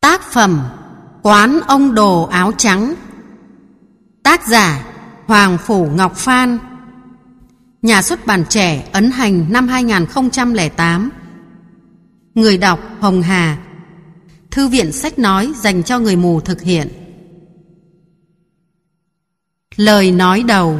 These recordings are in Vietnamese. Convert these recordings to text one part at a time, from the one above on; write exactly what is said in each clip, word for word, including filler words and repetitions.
Tác phẩm Quán ông đồ áo trắng. Tác giả Hoàng Phủ Ngọc Phan. Nhà xuất bản Trẻ ấn hành năm hai nghìn không trăm lẻ tám. Người đọc Hồng Hà. Thư viện sách nói dành cho người mù thực hiện. Lời nói đầu.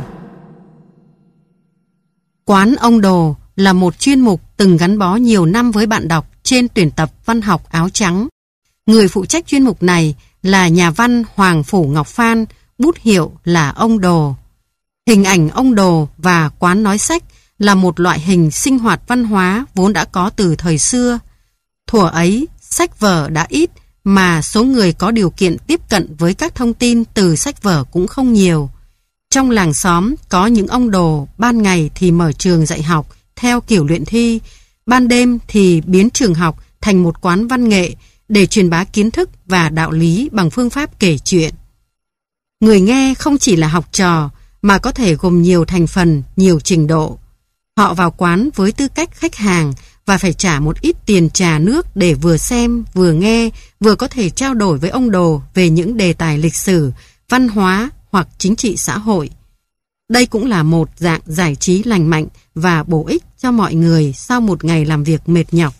Quán ông đồ là một chuyên mục từng gắn bó nhiều năm với bạn đọc trên tuyển tập văn học áo trắng. Người phụ trách chuyên mục này là nhà văn Hoàng Phủ Ngọc Phan, bút hiệu là ông đồ. Hình ảnh ông đồ và quán nói sách là một loại hình sinh hoạt văn hóa vốn đã có từ thời xưa. Thuở ấy, sách vở đã ít mà số người có điều kiện tiếp cận với các thông tin từ sách vở cũng không nhiều. Trong làng xóm có những ông đồ ban ngày thì mở trường dạy học theo kiểu luyện thi, ban đêm thì biến trường học thành một quán văn nghệ để truyền bá kiến thức và đạo lý bằng phương pháp kể chuyện. Người nghe không chỉ là học trò mà có thể gồm nhiều thành phần, nhiều trình độ. Họ vào quán với tư cách khách hàng và phải trả một ít tiền trà nước để vừa xem, vừa nghe, vừa có thể trao đổi với ông đồ về những đề tài lịch sử, văn hóa hoặc chính trị xã hội. Đây cũng là một dạng giải trí lành mạnh và bổ ích cho mọi người sau một ngày làm việc mệt nhọc.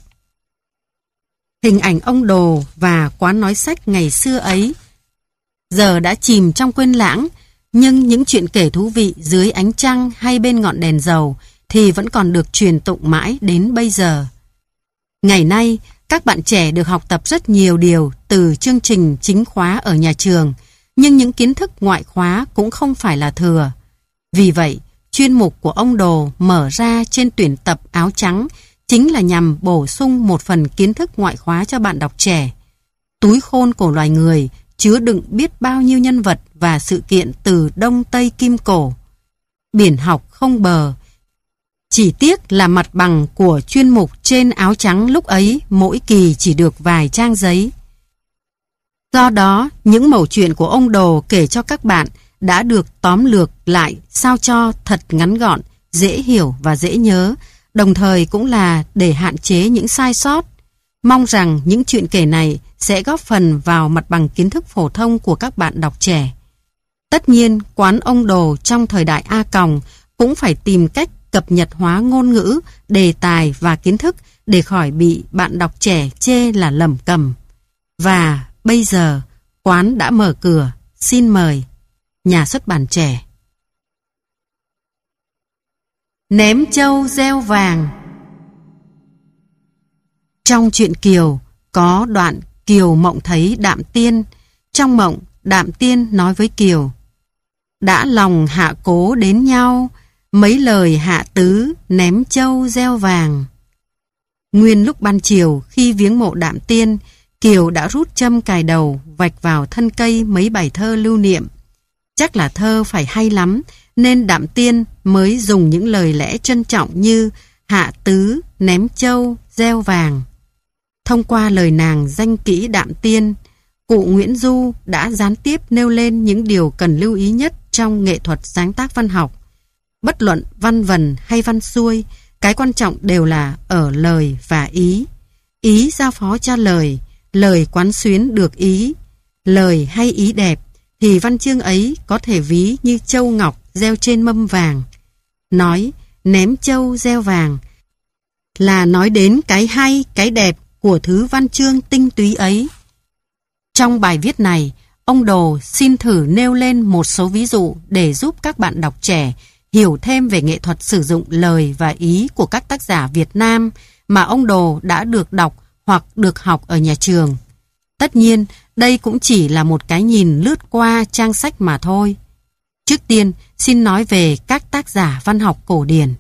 Hình ảnh ông đồ và quán nói sách ngày xưa ấy giờ đã chìm trong quên lãng, nhưng những chuyện kể thú vị dưới ánh trăng hay bên ngọn đèn dầu thì vẫn còn được truyền tụng mãi đến bây giờ. Ngày nay, các bạn trẻ được học tập rất nhiều điều từ chương trình chính khóa ở nhà trường, nhưng những kiến thức ngoại khóa cũng không phải là thừa. Vì vậy, chuyên mục của ông đồ mở ra trên tuyển tập áo trắng chính là nhằm bổ sung một phần kiến thức ngoại khóa cho bạn đọc trẻ. Túi khôn của loài người chứa đựng biết bao nhiêu nhân vật và sự kiện từ Đông Tây Kim Cổ. Biển học không bờ. Chỉ tiếc là mặt bằng của chuyên mục trên áo trắng lúc ấy mỗi kỳ chỉ được vài trang giấy. Do đó, những mẩu chuyện của ông đồ kể cho các bạn đã được tóm lược lại sao cho thật ngắn gọn, dễ hiểu và dễ nhớ, đồng thời cũng là để hạn chế những sai sót. Mong rằng những chuyện kể này sẽ góp phần vào mặt bằng kiến thức phổ thông của các bạn đọc trẻ. Tất nhiên, quán ông đồ trong thời đại A Còng cũng phải tìm cách cập nhật hóa ngôn ngữ, đề tài và kiến thức để khỏi bị bạn đọc trẻ chê là lẩm cẩm. Và bây giờ, quán đã mở cửa. Xin mời. Nhà xuất bản Trẻ. Ném trâu gieo vàng. Trong truyện Kiều có đoạn Kiều mộng thấy Đạm Tiên. Trong mộng, Đạm Tiên nói với Kiều: đã lòng hạ cố đến nhau, mấy lời hạ tứ ném trâu gieo vàng. Nguyên lúc ban chiều khi viếng mộ Đạm Tiên, Kiều đã rút châm cài đầu vạch vào thân cây mấy bài thơ lưu niệm. Chắc là thơ phải hay lắm nên Đạm Tiên mới dùng những lời lẽ trân trọng như hạ tứ, ném trâu, gieo vàng. Thông qua lời nàng danh kỹ Đạm Tiên, cụ Nguyễn Du đã gián tiếp nêu lên những điều cần lưu ý nhất trong nghệ thuật sáng tác văn học. Bất luận văn vần hay văn xuôi, cái quan trọng đều là ở lời và ý. Ý giao phó cho lời, lời quán xuyến được ý. Lời hay ý đẹp thì văn chương ấy có thể ví như châu ngọc gieo trên mâm vàng. Nói ném châu gieo vàng là nói đến cái hay, cái đẹp của thứ văn chương tinh túy ấy. Trong bài viết này, ông đồ xin thử nêu lên một số ví dụ để giúp các bạn đọc trẻ hiểu thêm về nghệ thuật sử dụng lời và ý của các tác giả Việt Nam mà ông đồ đã được đọc hoặc được học ở nhà trường. Tất nhiên, đây cũng chỉ là một cái nhìn lướt qua trang sách mà thôi. Trước tiên, xin nói về các tác giả văn học cổ điển.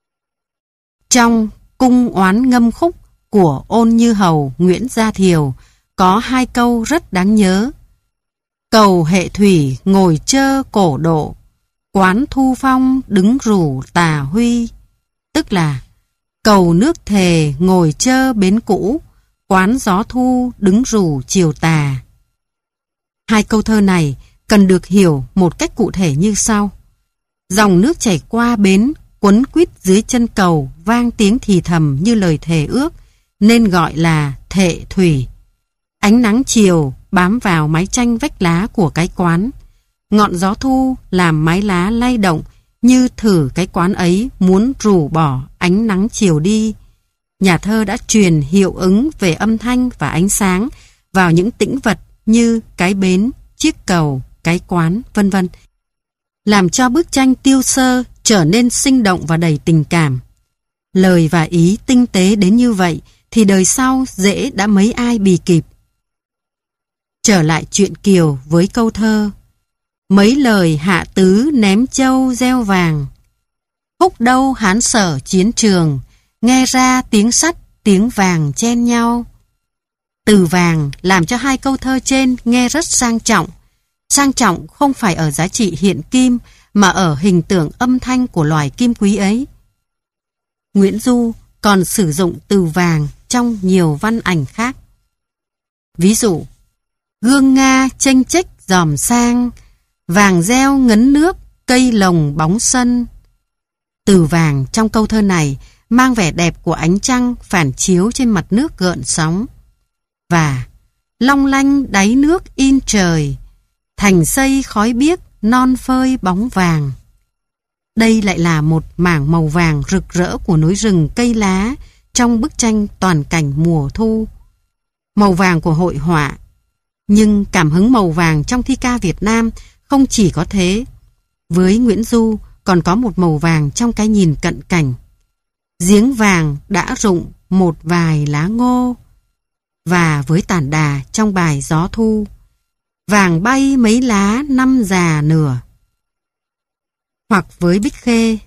Trong Cung Oán Ngâm Khúc của Ôn Như Hầu, Nguyễn Gia Thiều có hai câu rất đáng nhớ. Cầu hệ thủy ngồi chơ cổ độ, quán thu phong đứng rủ tà huy. Tức là cầu nước thề ngồi chơ bến cũ, quán gió thu đứng rủ chiều tà. Hai câu thơ này cần được hiểu một cách cụ thể như sau. Dòng nước chảy qua bến, quấn quýt dưới chân cầu vang tiếng thì thầm như lời thề ước, nên gọi là thệ thủy. Ánh nắng chiều bám vào mái tranh vách lá của cái quán. Ngọn gió thu làm mái lá lay động như thử cái quán ấy muốn rủ bỏ ánh nắng chiều đi. Nhà thơ đã truyền hiệu ứng về âm thanh và ánh sáng vào những tĩnh vật như cái bến, chiếc cầu, cái quán, vân vân, làm cho bức tranh tiêu sơ trở nên sinh động và đầy tình cảm. Lời và ý tinh tế đến như vậy thì đời sau dễ đã mấy ai bì kịp. Trở lại chuyện Kiều với câu thơ: mấy lời hạ tứ ném châu gieo vàng, húc đâu Hán Sở chiến trường, nghe ra tiếng sắt tiếng vàng chen nhau. Từ vàng làm cho hai câu thơ trên nghe rất sang trọng. Sang trọng không phải ở giá trị hiện kim mà ở hình tượng âm thanh của loài kim quý ấy. Nguyễn Du còn sử dụng từ vàng trong nhiều văn ảnh khác. Ví dụ: gương Nga chênh chếch dòm sang, vàng reo ngấn nước cây lồng bóng sân. Từ vàng trong câu thơ này mang vẻ đẹp của ánh trăng phản chiếu trên mặt nước gợn sóng. Và long lanh đáy nước in trời, thành xây khói biếc non phơi bóng vàng. Đây lại là một mảng màu vàng rực rỡ của núi rừng cây lá trong bức tranh toàn cảnh mùa thu. Màu vàng của hội họa. Nhưng cảm hứng màu vàng trong thi ca Việt Nam không chỉ có thế. Với Nguyễn Du còn có một màu vàng trong cái nhìn cận cảnh. Giếng vàng đã rụng một vài lá ngô. Và với Tản Đà trong bài Gió Thu: vàng bay mấy lá năm già nửa. Hoặc với Bích Khê: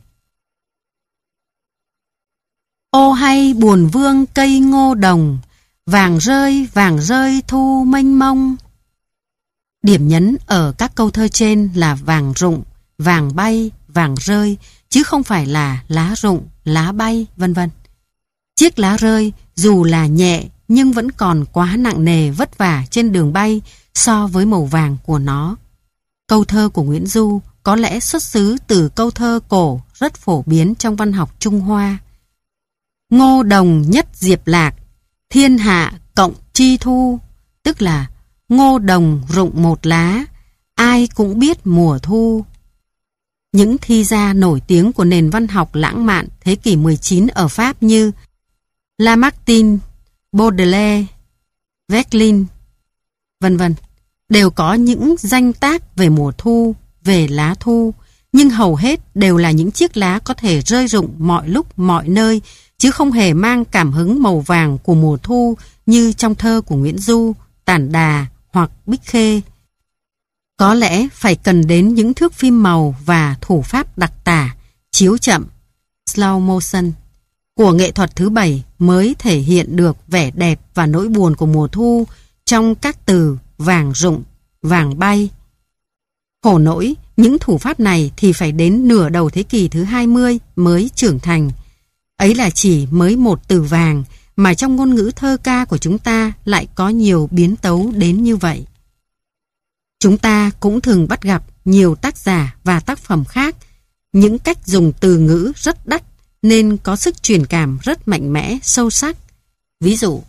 ô hay buồn vương cây ngô đồng, vàng rơi vàng rơi thu mênh mông. Điểm nhấn ở các câu thơ trên là vàng rụng, vàng bay, vàng rơi, chứ không phải là lá rụng, lá bay, vân vân. Chiếc lá rơi dù là nhẹ nhưng vẫn còn quá nặng nề vất vả trên đường bay so với màu vàng của nó. Câu thơ của Nguyễn Du có lẽ xuất xứ từ câu thơ cổ rất phổ biến trong văn học Trung Hoa: ngô đồng nhất diệp lạc, thiên hạ cộng chi thu. Tức là ngô đồng rụng một lá, ai cũng biết mùa thu. Những thi gia nổi tiếng của nền văn học lãng mạn thế kỷ mười chín ở Pháp như Lamartine, Baudelaire, Veclin, vân vân đều có những danh tác về mùa thu, về lá thu, nhưng hầu hết đều là những chiếc lá có thể rơi rụng mọi lúc mọi nơi, chứ không hề mang cảm hứng màu vàng của mùa thu như trong thơ của Nguyễn Du, Tản Đà hoặc Bích Khê. Có lẽ phải cần đến những thước phim màu và thủ pháp đặc tả, chiếu chậm, slow motion, của nghệ thuật thứ bảy mới thể hiện được vẻ đẹp và nỗi buồn của mùa thu trong các từ vàng rụng, vàng bay. Khổ nỗi, những thủ pháp này thì phải đến nửa đầu thế kỷ thứ hai mươi mới trưởng thành. Ấy là chỉ mới một từ vàng mà trong ngôn ngữ thơ ca của chúng ta lại có nhiều biến tấu đến như vậy. Chúng ta cũng thường bắt gặp nhiều tác giả và tác phẩm khác, những cách dùng từ ngữ rất đắt nên có sức truyền cảm rất mạnh mẽ, sâu sắc. Ví dụ: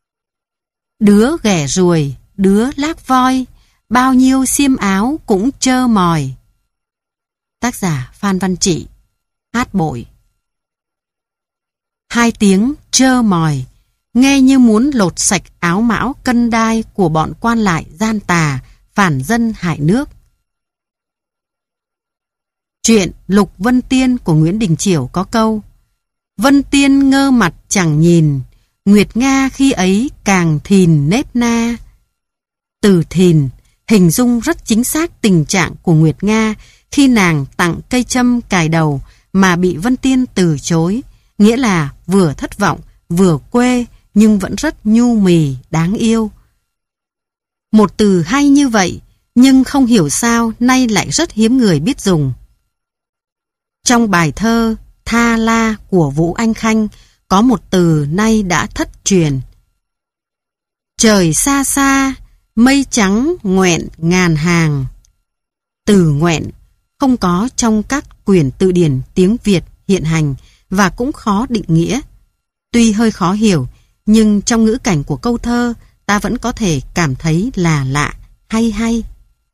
đứa ghẻ ruồi, đứa lác voi, bao nhiêu xiêm áo cũng trơ mòi. Tác giả Phan Văn Trị, hát bội. Hai tiếng trơ mòi nghe như muốn lột sạch áo mão cân đai của bọn quan lại gian tà, phản dân hại nước. Chuyện Lục Vân Tiên của Nguyễn Đình Chiểu có câu: Vân Tiên ngơ mặt chẳng nhìn, Nguyệt Nga khi ấy càng thìn nếp na. Từ thìn hình dung rất chính xác tình trạng của Nguyệt Nga khi nàng tặng cây châm cài đầu mà bị Vân Tiên từ chối, nghĩa là vừa thất vọng, vừa quê nhưng vẫn rất nhu mì, đáng yêu. Một từ hay như vậy, nhưng không hiểu sao nay lại rất hiếm người biết dùng. Trong bài thơ Tha La của Vũ Anh Khanh có một từ nay đã thất truyền: trời xa xa, mây trắng ngoẹn ngàn hàng. Từ ngoẹn không có trong các quyển từ điển tiếng Việt hiện hành và cũng khó định nghĩa. Tuy hơi khó hiểu, nhưng trong ngữ cảnh của câu thơ, ta vẫn có thể cảm thấy là lạ, hay hay.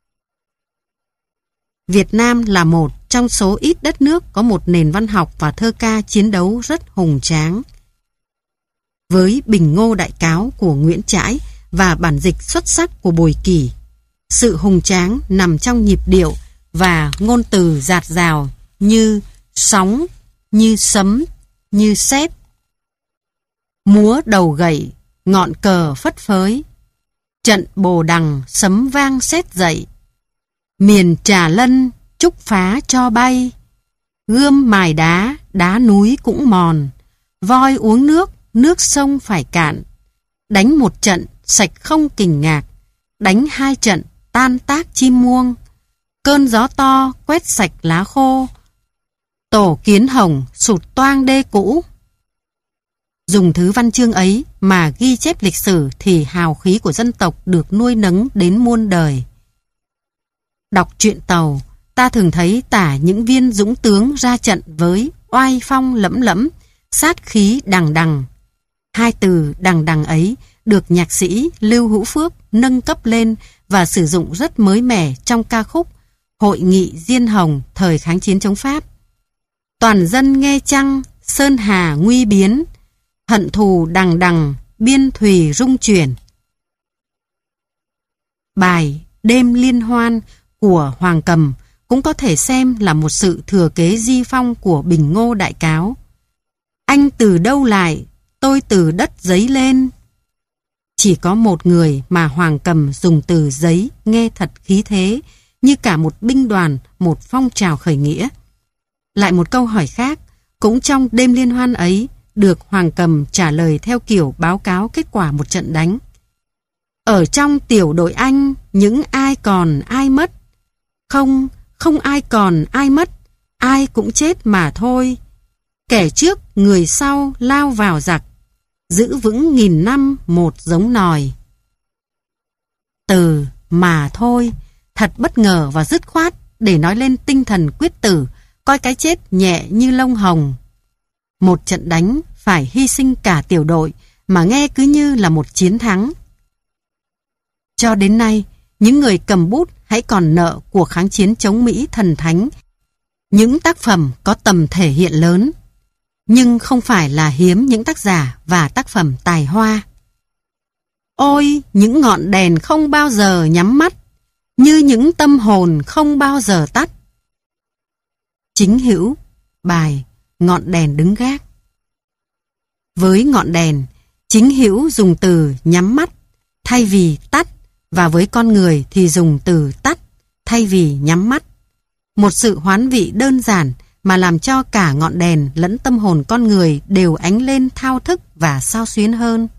Việt Nam là một trong số ít đất nước có một nền văn học và thơ ca chiến đấu rất hùng tráng. Với Bình Ngô Đại Cáo của Nguyễn Trãi và bản dịch xuất sắc của Bồi Kỳ, sự hùng tráng nằm trong nhịp điệu và ngôn từ dạt dào như sóng, như sấm, như sét. Múa đầu gậy, ngọn cờ phất phới, trận bồ đằng sấm vang sét dậy. Miền Trà Lân trúc phá cho bay, gươm mài đá, đá núi cũng mòn. Voi uống nước, nước sông phải cạn. Đánh một trận sạch không kình ngạc, đánh hai trận tan tác chim muông. Cơn gió to quét sạch lá khô, tổ kiến hồng sụt toang đê cũ. Dùng thứ văn chương ấy mà ghi chép lịch sử thì hào khí của dân tộc được nuôi nấng đến muôn đời. Đọc truyện Tàu, ta thường thấy tả những viên dũng tướng ra trận với oai phong lẫm lẫm, sát khí đằng đằng. Hai từ đằng đằng ấy được nhạc sĩ Lưu Hữu Phước nâng cấp lên và sử dụng rất mới mẻ trong ca khúc Hội nghị Diên Hồng thời kháng chiến chống Pháp. Toàn dân nghe chăng, sơn hà nguy biến, hận thù đằng đằng, biên thùy rung chuyển. Bài Đêm Liên Hoan của Hoàng Cầm cũng có thể xem là một sự thừa kế di phong của Bình Ngô Đại Cáo. Anh từ đâu lại, tôi từ đất giấy lên. Chỉ có một người mà Hoàng Cầm dùng từ giấy nghe thật khí thế, như cả một binh đoàn, một phong trào khởi nghĩa. Lại một câu hỏi khác, cũng trong đêm liên hoan ấy, được Hoàng Cầm trả lời theo kiểu báo cáo kết quả một trận đánh. Ở trong tiểu đội anh, những ai còn ai mất? Không, không ai còn ai mất, ai cũng chết mà thôi. Kẻ trước, người sau lao vào giặc, giữ vững nghìn năm một giống nòi. Từ mà thôi, thật bất ngờ và dứt khoát để nói lên tinh thần quyết tử, coi cái chết nhẹ như lông hồng. Một trận đánh phải hy sinh cả tiểu đội mà nghe cứ như là một chiến thắng. Cho đến nay, những người cầm bút hãy còn nợ cuộc kháng chiến chống Mỹ thần thánh những tác phẩm có tầm thể hiện lớn, nhưng không phải là hiếm những tác giả và tác phẩm tài hoa. Ôi, những ngọn đèn không bao giờ nhắm mắt, như những tâm hồn không bao giờ tắt. Chính Hữu, bài Ngọn đèn đứng gác. Với ngọn đèn, Chính Hữu dùng từ nhắm mắt thay vì tắt, và với con người thì dùng từ tắt thay vì nhắm mắt. Một sự hoán vị đơn giản mà làm cho cả ngọn đèn lẫn tâm hồn con người đều ánh lên thao thức và xao xuyến hơn.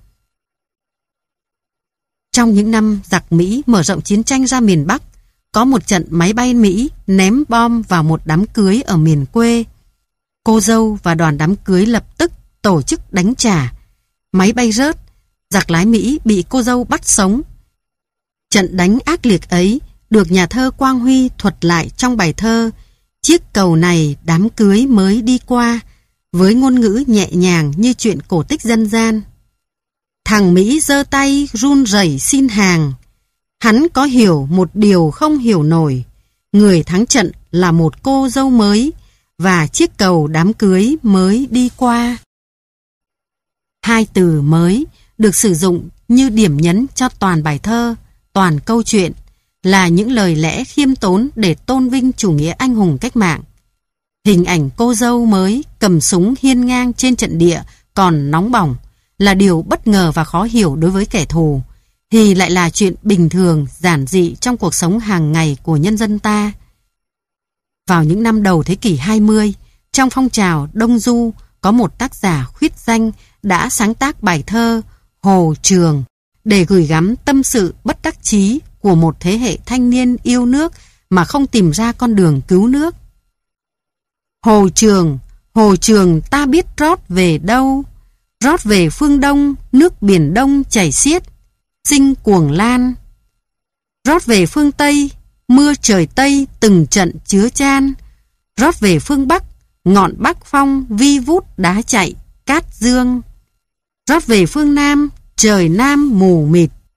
Trong những năm giặc Mỹ mở rộng chiến tranh ra miền Bắc, có một trận máy bay Mỹ ném bom vào một đám cưới ở miền quê. Cô dâu và đoàn đám cưới lập tức tổ chức đánh trả. Máy bay rớt, giặc lái Mỹ bị cô dâu bắt sống. Trận đánh ác liệt ấy được nhà thơ Quang Huy thuật lại trong bài thơ Chiếc cầu này đám cưới mới đi qua, với ngôn ngữ nhẹ nhàng như chuyện cổ tích dân gian. Thằng Mỹ giơ tay run rẩy xin hàng. Hắn có hiểu một điều không hiểu nổi. Người thắng trận là một cô dâu mới, và chiếc cầu đám cưới mới đi qua. Hai từ mới được sử dụng như điểm nhấn cho toàn bài thơ, toàn câu chuyện, là những lời lẽ khiêm tốn để tôn vinh chủ nghĩa anh hùng cách mạng. Hình ảnh cô dâu mới cầm súng hiên ngang trên trận địa còn nóng bỏng là điều bất ngờ và khó hiểu đối với kẻ thù, thì lại là chuyện bình thường, giản dị trong cuộc sống hàng ngày của nhân dân ta. Vào những năm đầu thế kỷ hai mươi, trong phong trào Đông Du, có một tác giả khuyết danh đã sáng tác bài thơ Hồ Trường để gửi gắm tâm sự bất đắc chí của một thế hệ thanh niên yêu nước mà không tìm ra con đường cứu nước. Hồ Trường, Hồ Trường ta biết rót về đâu? Rót về phương Đông, nước biển Đông chảy xiết, sinh cuồng lan. Rót về phương Tây, mưa trời Tây từng trận chứa chan. Rót về phương Bắc, ngọn Bắc Phong vi vút đá chạy, cát dương. Rót về phương Nam, trời Nam mù mịt,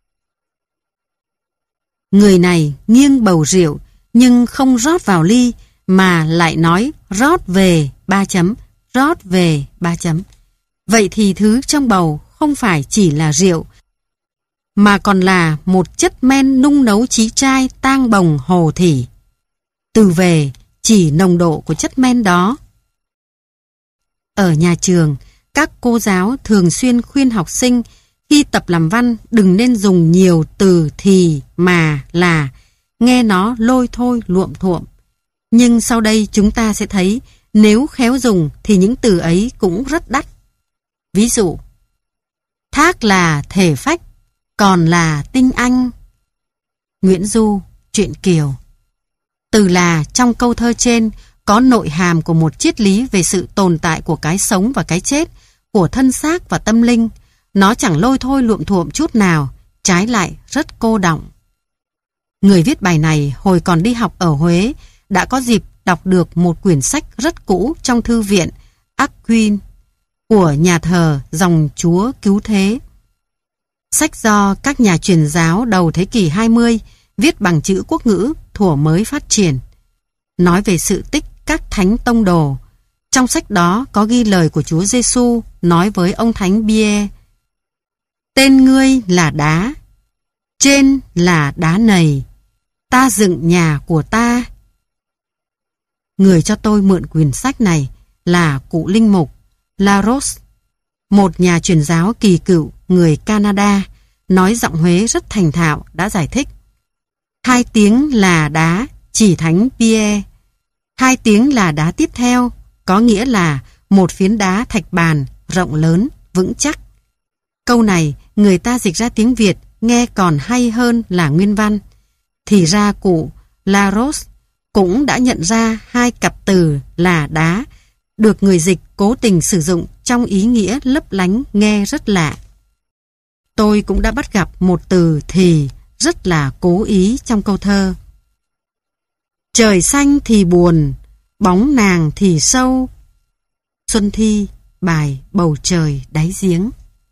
Người này nghiêng bầu rượu nhưng không rót vào ly mà lại nói rót về ba chấm, rót về ba chấm. Vậy thì thứ trong bầu không phải chỉ là rượu mà còn là một chất men nung nấu chí trai tang bồng hồ thỉ. Từ về chỉ nồng độ của chất men đó. Ở nhà trường, các cô giáo thường xuyên khuyên học sinh khi tập làm văn đừng nên dùng nhiều từ thì, mà, là, nghe nó lôi thôi luộm thuộm. Nhưng sau đây chúng ta sẽ thấy nếu khéo dùng thì những từ ấy cũng rất đắt. Ví dụ, thác là thể phách, còn là tinh anh. Nguyễn Du, Truyện Kiều. Từ là trong câu thơ trên có nội hàm của một triết lý về sự tồn tại của cái sống và cái chết, của thân xác và tâm linh. Nó chẳng lôi thôi luộm thuộm chút nào, trái lại rất cô đọng. Người viết bài này hồi còn đi học ở Huế đã có dịp đọc được một quyển sách rất cũ trong thư viện Aquin của nhà thờ dòng Chúa Cứu Thế. Sách do các nhà truyền giáo đầu thế kỷ hai mươi viết bằng chữ quốc ngữ thuở mới phát triển. Nói về sự tích các thánh tông đồ. Trong sách đó có ghi lời của Chúa Giêsu nói với ông Thánh Bie: tên ngươi là đá, trên là đá nầy, ta dựng nhà của ta. Người cho tôi mượn quyển sách này là cụ linh mục Laros, một nhà truyền giáo kỳ cựu người Canada, nói giọng Huế rất thành thạo, đã giải thích. Hai tiếng là đá chỉ thánh Pierre, hai tiếng là đá tiếp theo, có nghĩa là một phiến đá thạch bàn rộng lớn, vững chắc. Câu này người ta dịch ra tiếng Việt nghe còn hay hơn là nguyên văn. Thì ra cụ Laros cũng đã nhận ra hai cặp từ là đá được người dịch cố tình sử dụng trong ý nghĩa lấp lánh nghe rất lạ. Tôi cũng đã bắt gặp một từ thì rất là cố ý trong câu thơ. Trời xanh thì buồn, bóng nàng thì sâu. Xuân Thi, bài Bầu trời đáy giếng.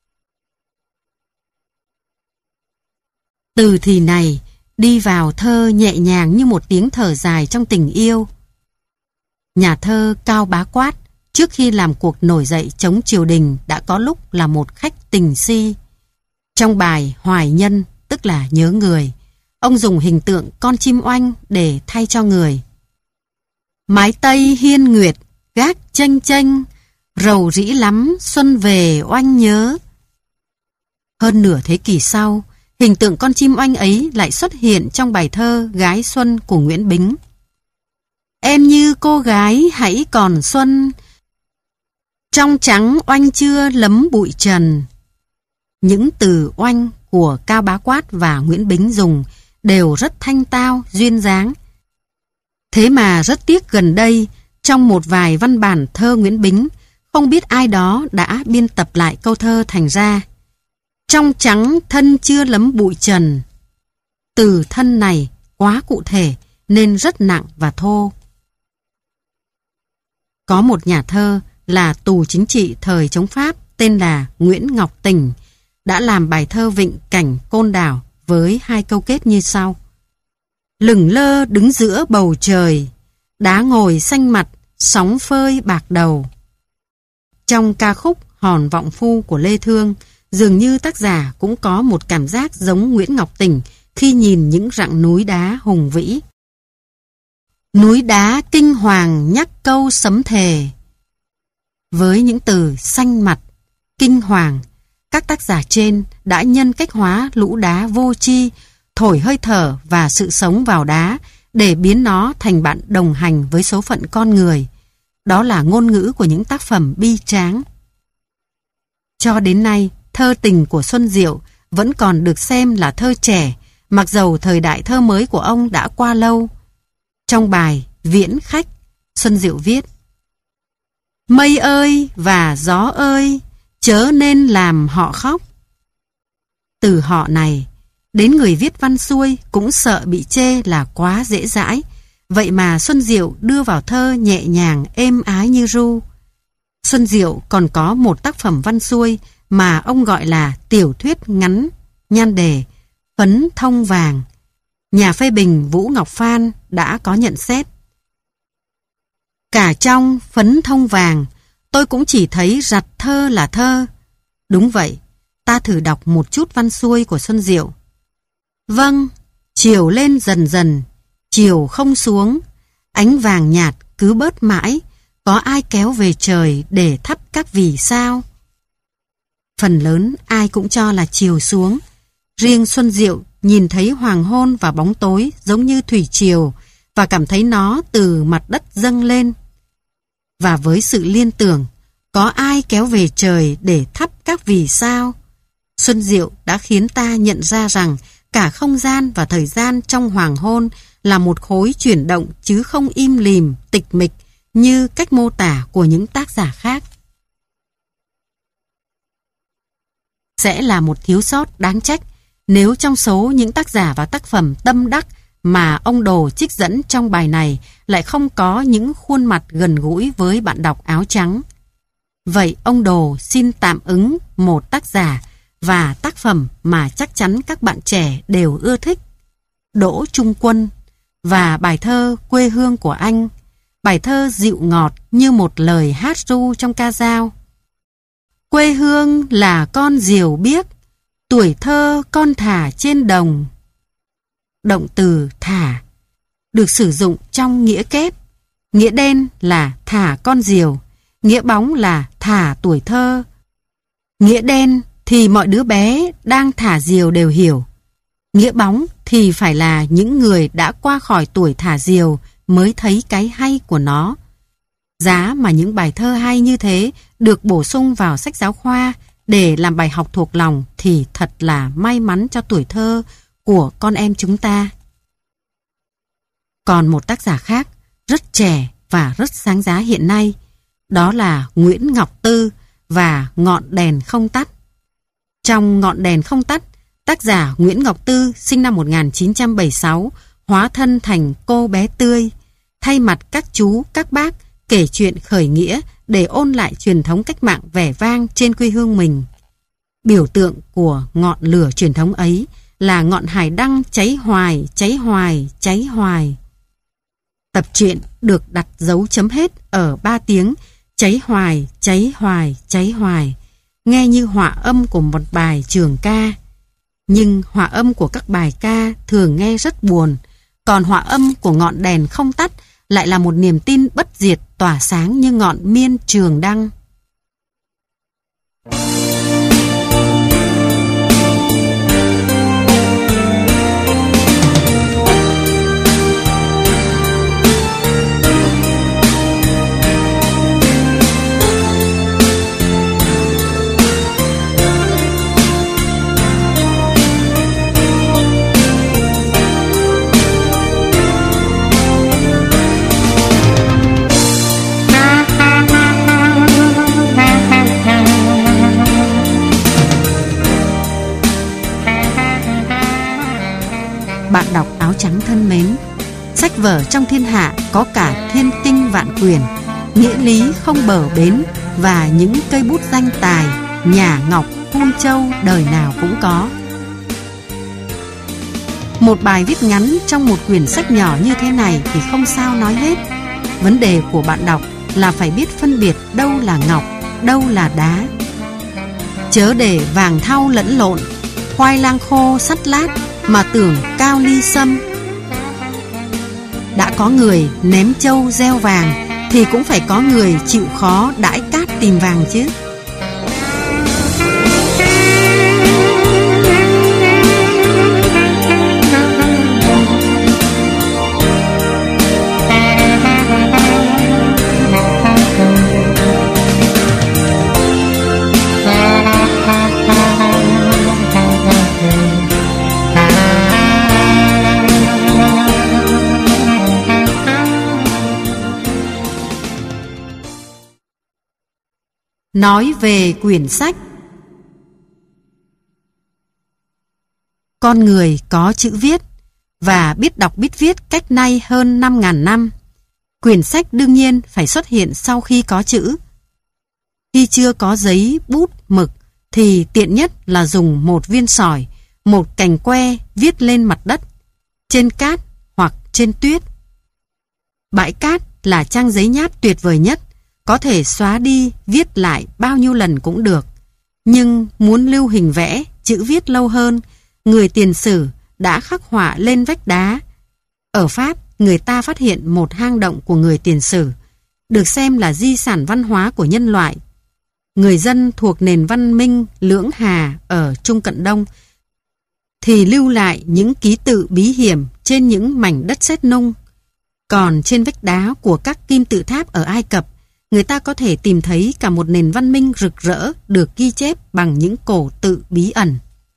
Từ thì này đi vào thơ nhẹ nhàng như một tiếng thở dài trong tình yêu. Nhà thơ Cao Bá Quát trước khi làm cuộc nổi dậy chống triều đình đã có lúc là một khách tình si. Trong bài Hoài Nhân, tức là nhớ người, ông dùng hình tượng con chim oanh để thay cho người. Mái Tây hiên nguyệt, gác chênh chênh, rầu rĩ lắm xuân về oanh nhớ. Hơn nửa thế kỷ sau, hình tượng con chim oanh ấy lại xuất hiện trong bài thơ Gái Xuân của Nguyễn Bính. Em như cô gái hãy còn xuân, trong trắng oanh chưa lấm bụi trần. Những từ oanh của Cao Bá Quát và Nguyễn Bính dùng đều rất thanh tao, duyên dáng. Thế mà rất tiếc gần đây, trong một vài văn bản thơ Nguyễn Bính, không biết ai đó đã biên tập lại câu thơ thành ra trong trắng thân chưa lấm bụi trần. Từ thân này quá cụ thể nên rất nặng và thô. Có một nhà thơ là tù chính trị thời chống Pháp tên là Nguyễn Ngọc Tình đã làm bài thơ Vịnh Cảnh Côn Đảo với hai câu kết như sau. Lửng lơ đứng giữa bầu trời, đá ngồi xanh mặt, sóng phơi bạc đầu. Trong ca khúc Hòn Vọng Phu của Lê Thương, dường như tác giả cũng có một cảm giác giống Nguyễn Ngọc Tình khi nhìn những rặng núi đá hùng vĩ. Núi đá kinh hoàng nhắc câu sấm thề. Với những từ xanh mặt, kinh hoàng, các tác giả trên đã nhân cách hóa lũ đá vô tri, thổi hơi thở và sự sống vào đá để biến nó thành bạn đồng hành với số phận con người. Đó là ngôn ngữ của những tác phẩm bi tráng. Cho đến nay, thơ tình của Xuân Diệu vẫn còn được xem là thơ trẻ, mặc dầu thời đại thơ mới của ông đã qua lâu. Trong bài Viễn Khách, Xuân Diệu viết: Mây ơi và gió ơi, chớ nên làm họ khóc. Từ họ này, đến người viết văn xuôi cũng sợ bị chê là quá dễ dãi, vậy mà Xuân Diệu đưa vào thơ nhẹ nhàng êm ái như ru. Xuân Diệu còn có một tác phẩm văn xuôi mà ông gọi là tiểu thuyết ngắn, nhan đề Phấn Thông Vàng. Nhà phê bình Vũ Ngọc Phan đã có nhận xét: cả trong phấn thông vàng, tôi cũng chỉ thấy rặt thơ là thơ. Đúng vậy, ta thử đọc một chút văn xuôi của Xuân Diệu. Vâng, chiều lên dần dần, chiều không xuống, ánh vàng nhạt cứ bớt mãi, có ai kéo về trời để thắp các vì sao? Phần lớn ai cũng cho là chiều xuống. Riêng Xuân Diệu nhìn thấy hoàng hôn và bóng tối giống như thủy triều và cảm thấy nó từ mặt đất dâng lên. Và với sự liên tưởng, có ai kéo về trời để thắp các vì sao? Xuân Diệu đã khiến ta nhận ra rằng cả không gian và thời gian trong hoàng hôn là một khối chuyển động chứ không im lìm, tịch mịch như cách mô tả của những tác giả khác. Sẽ là một thiếu sót đáng trách nếu trong số những tác giả và tác phẩm tâm đắc mà ông Đồ trích dẫn trong bài này lại không có những khuôn mặt gần gũi với bạn đọc áo trắng. Vậy ông Đồ xin tạm ứng một tác giả và tác phẩm mà chắc chắn các bạn trẻ đều ưa thích: Đỗ Trung Quân và bài thơ Quê hương của anh, bài thơ dịu ngọt như một lời hát ru trong ca dao. Quê hương là con diều biếc, tuổi thơ con thả trên đồng. Động từ thả được sử dụng trong nghĩa kép. Nghĩa đen là thả con diều, nghĩa bóng là thả tuổi thơ. Nghĩa đen thì mọi đứa bé đang thả diều đều hiểu. Nghĩa bóng thì phải là những người đã qua khỏi tuổi thả diều mới thấy cái hay của nó. Giá mà những bài thơ hay như thế được bổ sung vào sách giáo khoa để làm bài học thuộc lòng thì thật là may mắn cho tuổi thơ của con em chúng ta. Còn một tác giả khác rất trẻ và rất sáng giá hiện nay, đó là Nguyễn Ngọc Tư và Ngọn đèn không tắt. Trong Ngọn đèn không tắt, tác giả Nguyễn Ngọc Tư sinh năm một nghìn chín trăm bảy mươi sáu, hóa thân thành cô bé Tươi, thay mặt các chú, các bác kể chuyện khởi nghĩa để ôn lại truyền thống cách mạng vẻ vang trên quê hương mình. Biểu tượng của ngọn lửa truyền thống ấy là ngọn hải đăng cháy hoài, cháy hoài, cháy hoài. Tập truyện được đặt dấu chấm hết ở ba tiếng cháy hoài, cháy hoài, cháy hoài, nghe như hòa âm của một bài trường ca. Nhưng hòa âm của các bài ca thường nghe rất buồn, còn hòa âm của Ngọn đèn không tắt lại là một niềm tin bất diệt tỏa sáng như ngọn miên trường đăng. Bạn đọc áo trắng thân mến, sách vở trong thiên hạ có cả thiên tinh vạn quyển, nghĩa lý không bờ bến và những cây bút danh tài, nhà ngọc, hun châu đời nào cũng có. Một bài viết ngắn trong một quyển sách nhỏ như thế này thì không sao nói hết. Vấn đề của bạn đọc là phải biết phân biệt đâu là ngọc, đâu là đá. Chớ để vàng thau lẫn lộn, khoai lang khô sắt lát mà tưởng cao ly sâm. Đã có người ném trâu gieo vàng thì cũng phải có người chịu khó đãi cát tìm vàng chứ. Nói về quyển sách. Con người có chữ viết và biết đọc biết viết cách nay hơn năm ngàn năm. Quyển sách đương nhiên phải xuất hiện sau khi có chữ. Khi chưa có giấy, bút, mực thì tiện nhất là dùng một viên sỏi, một cành que viết lên mặt đất. trên cát hoặc trên tuyết. Bãi cát là trang giấy nháp tuyệt vời nhất, có thể xóa đi, viết lại bao nhiêu lần cũng được. Nhưng muốn lưu hình vẽ, chữ viết lâu hơn, người tiền sử đã khắc họa lên vách đá. Ở Pháp, người ta phát hiện một hang động của người tiền sử, được xem là di sản văn hóa của nhân loại. Người dân thuộc nền văn minh Lưỡng Hà ở Trung Cận Đông thì lưu lại những ký tự bí hiểm trên những mảnh đất sét nung. Còn trên vách đá của các kim tự tháp ở Ai Cập, người ta có thể tìm thấy cả một nền văn minh rực rỡ được ghi chép bằng những cổ tự bí ẩn.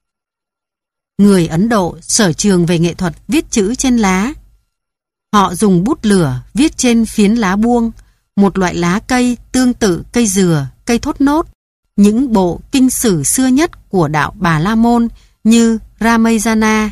Người Ấn Độ sở trường về nghệ thuật viết chữ trên lá. Họ dùng bút lửa viết trên phiến lá buông, một loại lá cây tương tự cây dừa, cây thốt nốt, những bộ kinh sử xưa nhất của đạo Bà La Môn như Ramayana,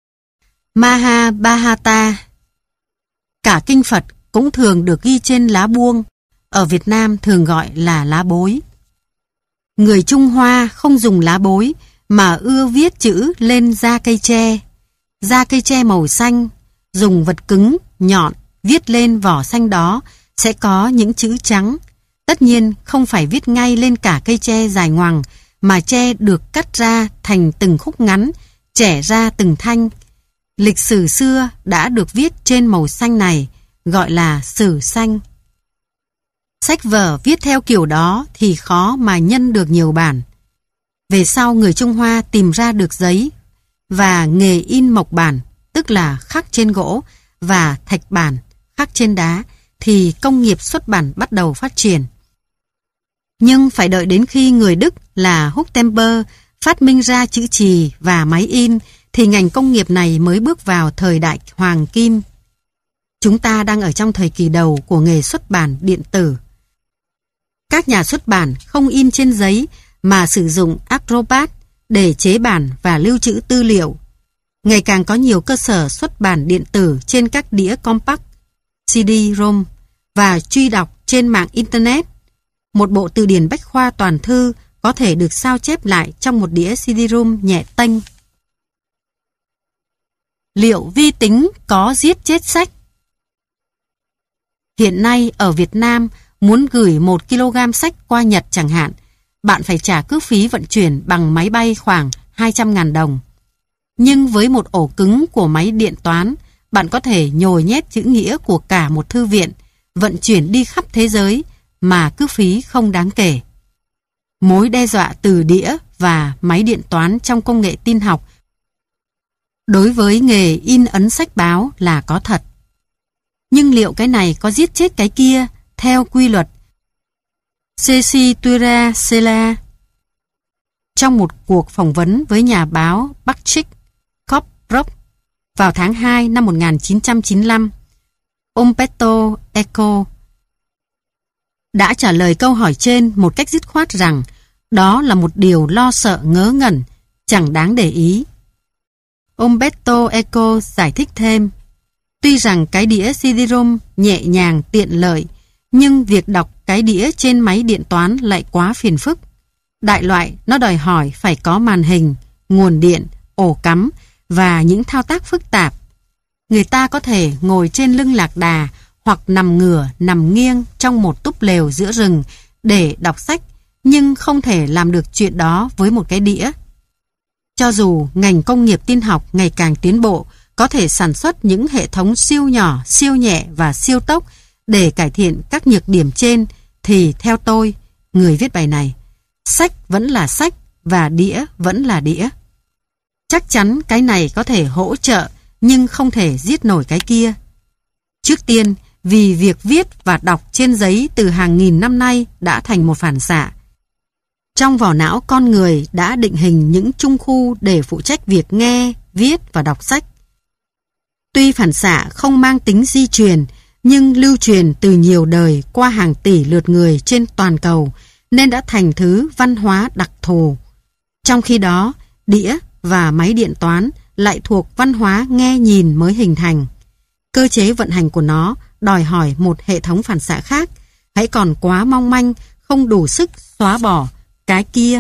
Mahabharata. Cả kinh Phật cũng thường được ghi trên lá buông, ở Việt Nam thường gọi là lá bối. Người Trung Hoa không dùng lá bối mà ưa viết chữ lên da cây tre. Da cây tre màu xanh, dùng vật cứng, nhọn, viết lên vỏ xanh đó sẽ có những chữ trắng. Tất nhiên không phải viết ngay lên cả cây tre dài ngoằng, mà tre được cắt ra thành từng khúc ngắn, chẻ ra từng thanh. Lịch sử xưa đã được viết trên màu xanh này, gọi là sử xanh. Sách vở viết theo kiểu đó thì khó mà nhân được nhiều bản. Về sau người Trung Hoa tìm ra được giấy và nghề in mộc bản, tức là khắc trên gỗ, và thạch bản, khắc trên đá, thì công nghiệp xuất bản bắt đầu phát triển. Nhưng phải đợi đến khi người Đức là Gutenberg phát minh ra chữ chì và máy in thì ngành công nghiệp này mới bước vào thời đại hoàng kim. Chúng ta đang ở trong thời kỳ đầu của nghề xuất bản điện tử. Các nhà xuất bản không in trên giấy mà sử dụng Acrobat để chế bản và lưu trữ tư liệu. Ngày càng có nhiều cơ sở xuất bản điện tử trên các đĩa compact, xê đê-ROM và truy đọc trên mạng Internet. Một bộ từ điển bách khoa toàn thư có thể được sao chép lại trong một đĩa xê đê-ROM nhẹ tênh. Liệu vi tính có giết chết sách? Hiện nay ở Việt Nam, muốn gửi một ki lô gam sách qua Nhật chẳng hạn, bạn phải trả cước phí vận chuyển bằng máy bay khoảng hai trăm nghìn đồng. Nhưng với một ổ cứng của máy điện toán, bạn có thể nhồi nhét chữ nghĩa của cả một thư viện, vận chuyển đi khắp thế giới mà cước phí không đáng kể. Mối đe dọa từ đĩa và máy điện toán trong công nghệ tin học đối với nghề in ấn sách báo là có thật. Nhưng liệu cái này có giết chết cái kia theo quy luật Cecitura Sela? Trong một cuộc phỏng vấn với nhà báo Patrick Coprop vào tháng hai năm một nghìn chín trăm chín mươi lăm, Umberto Eco đã trả lời câu hỏi trên một cách dứt khoát rằng đó là một điều lo sợ ngớ ngẩn, chẳng đáng để ý. Umberto Eco giải thích thêm, tuy rằng cái đĩa xê đê-ROM nhẹ nhàng tiện lợi, nhưng việc đọc cái đĩa trên máy điện toán lại quá phiền phức. Đại loại nó đòi hỏi phải có màn hình, nguồn điện, ổ cắm và những thao tác phức tạp. Người ta có thể ngồi trên lưng lạc đà hoặc nằm ngửa, nằm nghiêng trong một túp lều giữa rừng để đọc sách, nhưng không thể làm được chuyện đó với một cái đĩa. Cho dù ngành công nghiệp tin học ngày càng tiến bộ, có thể sản xuất những hệ thống siêu nhỏ, siêu nhẹ và siêu tốc để cải thiện các nhược điểm trên, thì theo tôi, người viết bài này, sách vẫn là sách và đĩa vẫn là đĩa. Chắc chắn cái này có thể hỗ trợ nhưng không thể giết nổi cái kia. Trước tiên, vì việc viết và đọc trên giấy từ hàng nghìn năm nay đã thành một phản xạ. Trong vỏ não con người đã định hình những trung khu để phụ trách việc nghe, viết và đọc sách. Tuy phản xạ không mang tính di truyền, nhưng lưu truyền từ nhiều đời qua hàng tỷ lượt người trên toàn cầu nên đã thành thứ văn hóa đặc thù. Trong khi đó, đĩa và máy điện toán lại thuộc văn hóa nghe nhìn mới hình thành. Cơ chế vận hành của nó đòi hỏi một hệ thống phản xạ khác, hãy còn quá mong manh, không đủ sức xóa bỏ cái kia.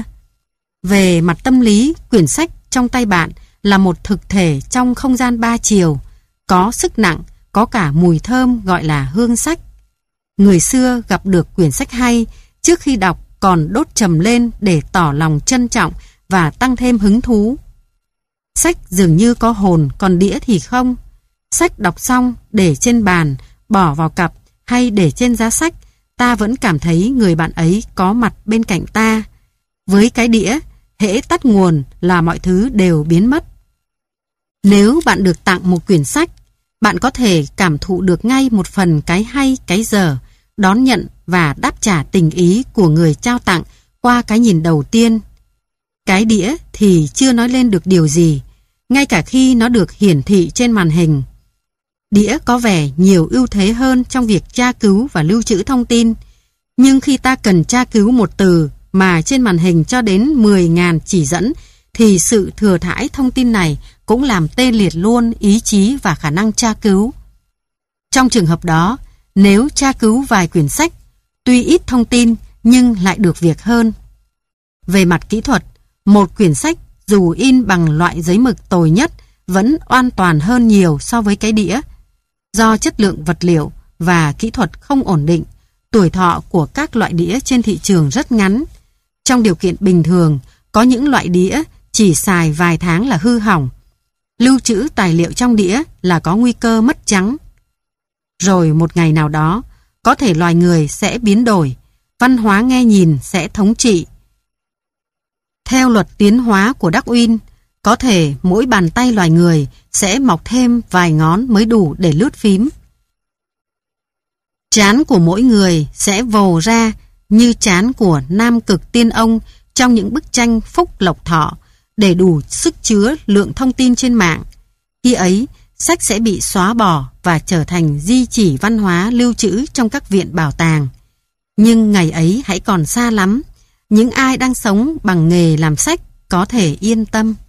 Về mặt tâm lý, quyển sách trong tay bạn là một thực thể trong không gian ba chiều, có sức nặng, có cả mùi thơm gọi là hương sách. Người xưa gặp được quyển sách hay, trước khi đọc còn đốt trầm lên để tỏ lòng trân trọng và tăng thêm hứng thú. Sách dường như có hồn, còn đĩa thì không. Sách đọc xong, để trên bàn, bỏ vào cặp hay để trên giá sách, ta vẫn cảm thấy người bạn ấy có mặt bên cạnh ta. Với cái đĩa, hễ tắt nguồn là mọi thứ đều biến mất. Nếu bạn được tặng một quyển sách, bạn có thể cảm thụ được ngay một phần cái hay cái dở, đón nhận và đáp trả tình ý của người trao tặng qua cái nhìn đầu tiên. Cái đĩa thì chưa nói lên được điều gì, ngay cả khi nó được hiển thị trên màn hình. Đĩa có vẻ nhiều ưu thế hơn trong việc tra cứu và lưu trữ thông tin, nhưng khi ta cần tra cứu một từ mà trên màn hình cho đến mười nghìn chỉ dẫn, thì sự thừa thãi thông tin này cũng làm tê liệt luôn ý chí và khả năng tra cứu. Trong trường hợp đó, nếu tra cứu vài quyển sách, tuy ít thông tin nhưng lại được việc hơn. Về mặt kỹ thuật, một quyển sách dù in bằng loại giấy mực tồi nhất vẫn an toàn hơn nhiều so với cái đĩa. Do chất lượng vật liệu và kỹ thuật không ổn định, tuổi thọ của các loại đĩa trên thị trường rất ngắn. Trong điều kiện bình thường, có những loại đĩa chỉ xài vài tháng là hư hỏng. Lưu trữ tài liệu trong đĩa là có nguy cơ mất trắng. Rồi một ngày nào đó, có thể loài người sẽ biến đổi, văn hóa nghe nhìn sẽ thống trị. Theo luật tiến hóa của Darwin, có thể mỗi bàn tay loài người sẽ mọc thêm vài ngón mới đủ để lướt phím. Trán của mỗi người sẽ vồ ra như trán của Nam Cực Tiên Ông trong những bức tranh Phúc Lộc Thọ để đủ sức chứa lượng thông tin trên mạng. Khi ấy, sách sẽ bị xóa bỏ và trở thành di chỉ văn hóa lưu trữ trong các viện bảo tàng. Nhưng ngày ấy hãy còn xa lắm. Những ai đang sống bằng nghề làm sách có thể yên tâm.